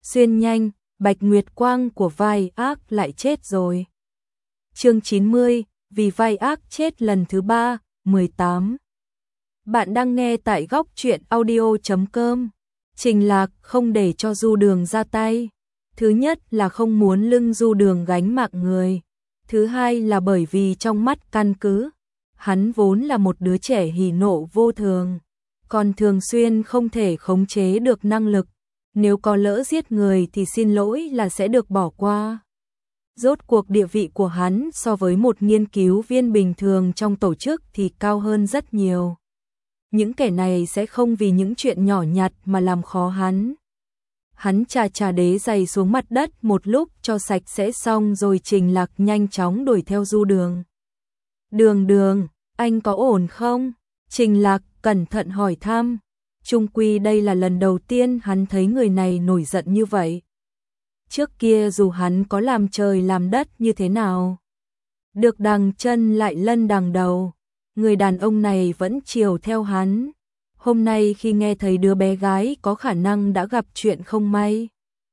xuyên nhanh, Bạch Nguyệt Quang của vai ác lại chết rồi. Chương 90, vì vai ác chết lần thứ 3, 18. Bạn đang nghe tại góc truyện audio.com. Trình Lạc không để cho Du Đường ra tay. Thứ nhất là không muốn lưng Du Đường gánh mạng người. Thứ hai là bởi vì trong mắt căn cứ, hắn vốn là một đứa trẻ hỉ nộ vô thường, còn thường xuyên không thể khống chế được năng lực. Nếu có lỡ giết người thì xin lỗi là sẽ được bỏ qua. Rốt cuộc địa vị của hắn so với một nghiên cứu viên bình thường trong tổ chức thì cao hơn rất nhiều. Những kẻ này sẽ không vì những chuyện nhỏ nhặt mà làm khó hắn. Hắn chà đế giày xuống mặt đất một lúc cho sạch sẽ xong rồi Trình Lạc nhanh chóng đuổi theo Du Đường. Đường, anh có ổn không? Trình Lạc cẩn thận hỏi thăm. Chung quy đây là lần đầu tiên hắn thấy người này nổi giận như vậy. Trước kia dù hắn có làm trời làm đất như thế nào, được đằng chân lại lân đằng đầu, người đàn ông này vẫn chiều theo hắn. Hôm nay khi nghe thấy đứa bé gái có khả năng đã gặp chuyện không may,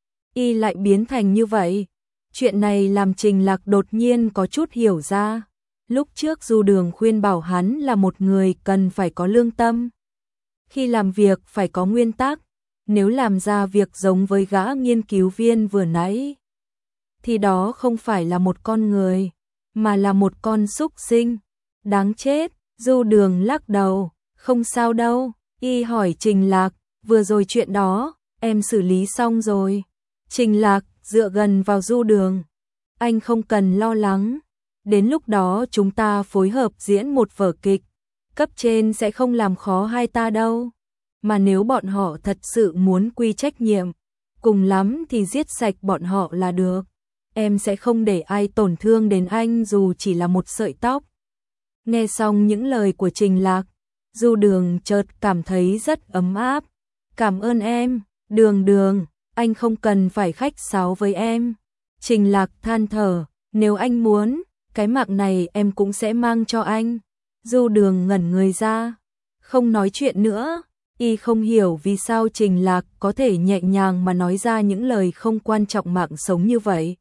y lại biến thành như vậy. Chuyện này làm Trình Lạc đột nhiên có chút hiểu ra. Lúc trước Du Đường khuyên bảo hắn là một người cần phải có lương tâm. Khi làm việc phải có nguyên tắc, nếu làm ra việc giống với gã nghiên cứu viên vừa nãy, thì đó không phải là một con người, mà là một con súc sinh. Đáng chết, Du Đường lắc đầu, không sao đâu, y hỏi Trình Lạc, vừa rồi chuyện đó, em xử lý xong rồi. Trình Lạc dựa gần vào Du Đường, anh không cần lo lắng, đến lúc đó chúng ta phối hợp diễn một vở kịch, cấp trên sẽ không làm khó hai ta đâu. Mà nếu bọn họ thật sự muốn quy trách nhiệm, cùng lắm thì giết sạch bọn họ là được. Em sẽ không để ai tổn thương đến anh dù chỉ là một sợi tóc. Nghe xong những lời của Trình Lạc, Du Đường chợt cảm thấy rất ấm áp. Cảm ơn em, Đường, anh không cần phải khách sáo với em. Trình Lạc than thở, nếu anh muốn, cái mạng này em cũng sẽ mang cho anh. Du Đường ngẩn người ra, không nói chuyện nữa. Y không hiểu vì sao Trình Lạc có thể nhẹ nhàng mà nói ra những lời không quan trọng mạng sống như vậy.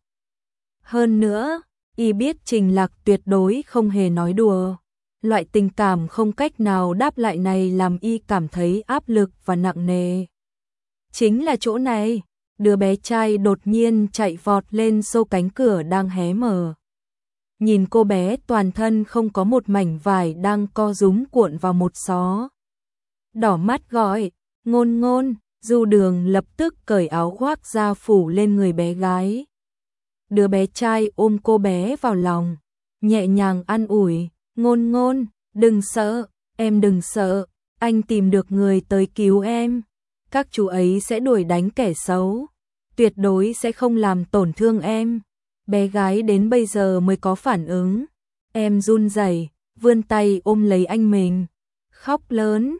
Hơn nữa, Y biết Trình Lạc tuyệt đối không hề nói đùa. Loại tình cảm không cách nào đáp lại này làm Y cảm thấy áp lực và nặng nề. Chính là chỗ này, đứa bé trai đột nhiên chạy vọt lên xô cánh cửa đang hé mở. Nhìn cô bé toàn thân không có một mảnh vải đang co rúm cuộn vào một xó. Đỏ mắt gọi, Ngôn. Du Đường lập tức cởi áo khoác ra phủ lên người bé gái. Đứa bé trai ôm cô bé vào lòng, nhẹ nhàng an ủi, Ngôn, đừng sợ, em đừng sợ, anh tìm được người tới cứu em. Các chú ấy sẽ đuổi đánh kẻ xấu, tuyệt đối sẽ không làm tổn thương em. Bé gái đến bây giờ mới có phản ứng. Em run rẩy, vươn tay ôm lấy anh mình, khóc lớn.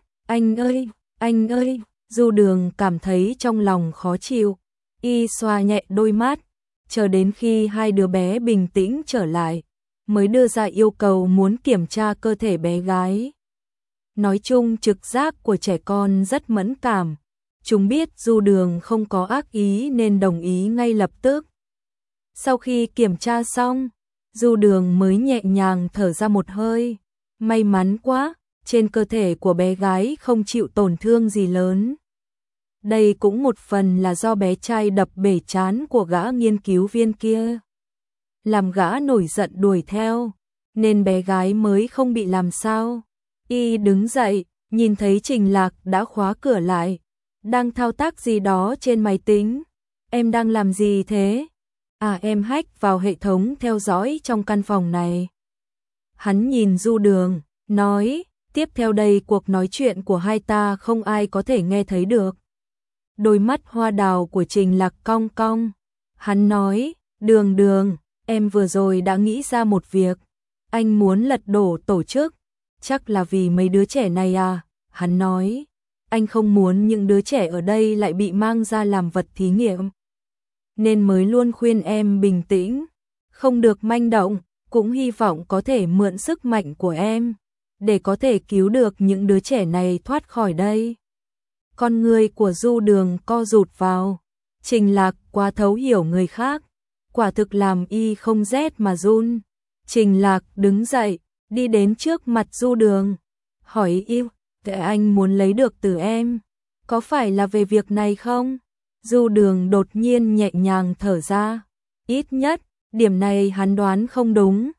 Anh ơi, Du Đường cảm thấy trong lòng khó chịu. Y xoa nhẹ đôi mắt, chờ đến khi hai đứa bé bình tĩnh trở lại, mới đưa ra yêu cầu muốn kiểm tra cơ thể bé gái. Nói chung trực giác của trẻ con rất mẫn cảm. Chúng biết Du Đường không có ác ý nên đồng ý ngay lập tức. Sau khi kiểm tra xong, Du Đường mới nhẹ nhàng thở ra một hơi. May mắn quá, trên cơ thể của bé gái không chịu tổn thương gì lớn. Đây cũng một phần là do bé trai đập bể trán của gã nghiên cứu viên kia, làm gã nổi giận đuổi theo, nên bé gái mới không bị làm sao. Y đứng dậy, nhìn thấy Trình Lạc đã khóa cửa lại, đang thao tác gì đó trên máy tính. Em đang làm gì thế? À, em hack vào hệ thống theo dõi trong căn phòng này. Hắn nhìn Du Đường, nói, tiếp theo đây cuộc nói chuyện của hai ta không ai có thể nghe thấy được. Đôi mắt hoa đào của Trình Lạc cong cong. Hắn nói, Đường, em vừa rồi đã nghĩ ra một việc. Anh muốn lật đổ tổ chức, chắc là vì mấy đứa trẻ này à? Hắn nói, anh không muốn những đứa trẻ ở đây lại bị mang ra làm vật thí nghiệm, nên mới luôn khuyên em bình tĩnh, không được manh động, cũng hy vọng có thể mượn sức mạnh của em, để có thể cứu được những đứa trẻ này thoát khỏi đây. Con người của Du Đường co rụt vào, Trình Lạc quá thấu hiểu người khác, quả thực làm y không rét mà run. Trình Lạc đứng dậy, đi đến trước mặt Du Đường, hỏi y, "Cái anh muốn lấy được từ em, có phải là về việc này không?" Du Đường đột nhiên nhẹ nhàng thở ra, ít nhất, điểm này hắn đoán không đúng.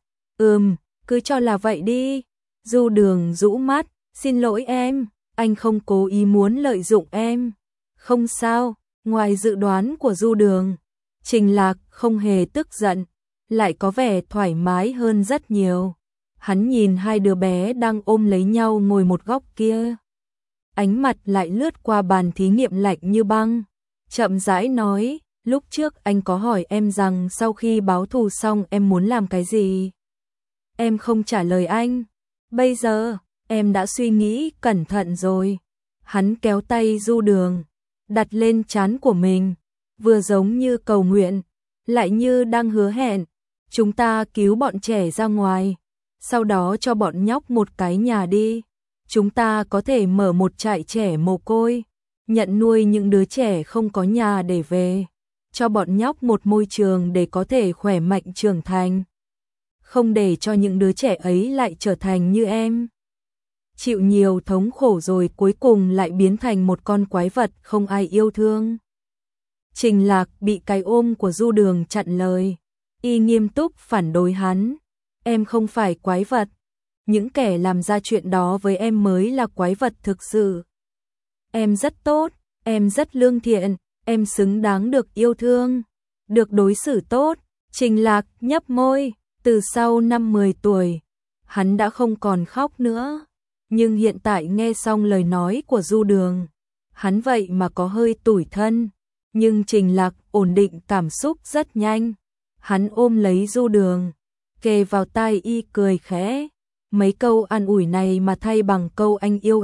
Cứ cho là vậy đi. Du Đường rũ mắt, "Xin lỗi em, anh không cố ý muốn lợi dụng em." "Không sao." Ngoài dự đoán của Du Đường, Trình Lạc không hề tức giận, lại có vẻ thoải mái hơn rất nhiều. Hắn nhìn hai đứa bé đang ôm lấy nhau ngồi một góc kia. Ánh mặt lại lướt qua bàn thí nghiệm lạnh như băng. Chậm rãi nói, "Lúc trước anh có hỏi em rằng sau khi báo thù xong em muốn làm cái gì. Em không trả lời anh. Bây giờ, em đã suy nghĩ cẩn thận rồi." Hắn kéo tay Du Đường, đặt lên trán của mình, vừa giống như cầu nguyện, lại như đang hứa hẹn. "Chúng ta cứu bọn trẻ ra ngoài, sau đó cho bọn nhóc một cái nhà đi. Chúng ta có thể mở một trại trẻ mồ côi, nhận nuôi những đứa trẻ không có nhà để về, cho bọn nhóc một môi trường để có thể khỏe mạnh trưởng thành. Không để cho những đứa trẻ ấy lại trở thành như em, chịu nhiều thống khổ rồi cuối cùng lại biến thành một con quái vật không ai yêu thương." Trình Lạc bị cái ôm của Du Đường chặn lời, y nghiêm túc phản đối hắn, "Em không phải quái vật, những kẻ làm ra chuyện đó với em mới là quái vật thực sự. Em rất tốt, em rất lương thiện, em xứng đáng được yêu thương, được đối xử tốt." Trình Lạc nhấp môi, từ sau năm 10 tuổi, hắn đã không còn khóc nữa. Nhưng hiện tại nghe xong lời nói của Du Đường, hắn vậy mà có hơi tủi thân. Nhưng Trình Lạc ổn định cảm xúc rất nhanh. Hắn ôm lấy Du Đường, kề vào tai y cười khẽ. "Mấy câu an ủi này mà thay bằng câu anh yêu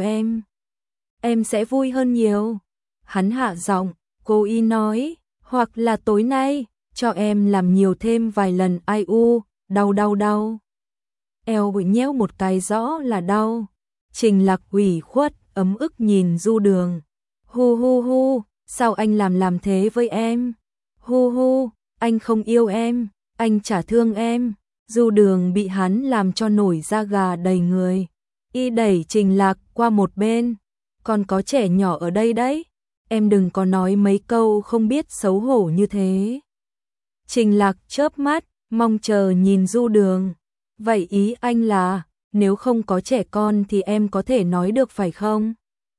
em sẽ vui hơn nhiều." Hắn hạ giọng, cô y nói, "Hoặc là tối nay, cho em làm nhiều thêm vài lần ai u, đau. Eo bị nhéo một cái rõ là đau." Trình Lạc ủy khuất, ấm ức nhìn Du Đường. Hu, sao anh làm thế với em? Hu, anh không yêu em, anh chả thương em." Du Đường bị hắn làm cho nổi da gà đầy người. Y đẩy Trình Lạc qua một bên. "Còn có trẻ nhỏ ở đây đấy, em đừng có nói mấy câu không biết xấu hổ như thế." Trình Lạc chớp mắt, mong chờ nhìn Du Đường. "Vậy ý anh là, nếu không có trẻ con thì em có thể nói được phải không?"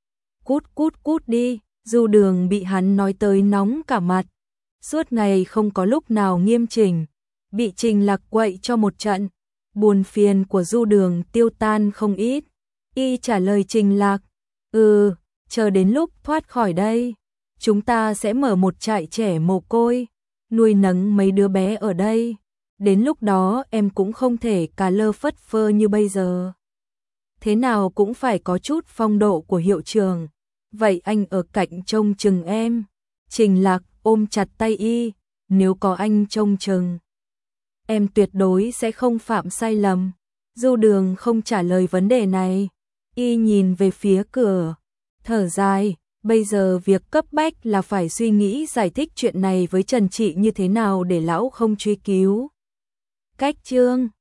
Cút đi." Du Đường bị hắn nói tới nóng cả mặt. Suốt ngày không có lúc nào nghiêm chỉnh, bị Trình Lạc quậy cho một trận. Buồn phiền của Du Đường tiêu tan không ít. Y trả lời Trình Lạc, chờ đến lúc thoát khỏi đây, chúng ta sẽ mở một trại trẻ mồ côi, nuôi nấng mấy đứa bé ở đây. Đến lúc đó em cũng không thể cà lơ phất phơ như bây giờ. Thế nào cũng phải có chút phong độ của hiệu trưởng. Vậy anh ở cạnh trông chừng em." Trình Lạc ôm chặt tay y, "Nếu có anh trông chừng, em tuyệt đối sẽ không phạm sai lầm." Du Đường không trả lời vấn đề này. Y nhìn về phía cửa, thở dài, bây giờ việc cấp bách là phải suy nghĩ giải thích chuyện này với Trần Trị như thế nào để lão không truy cứu. Cách chương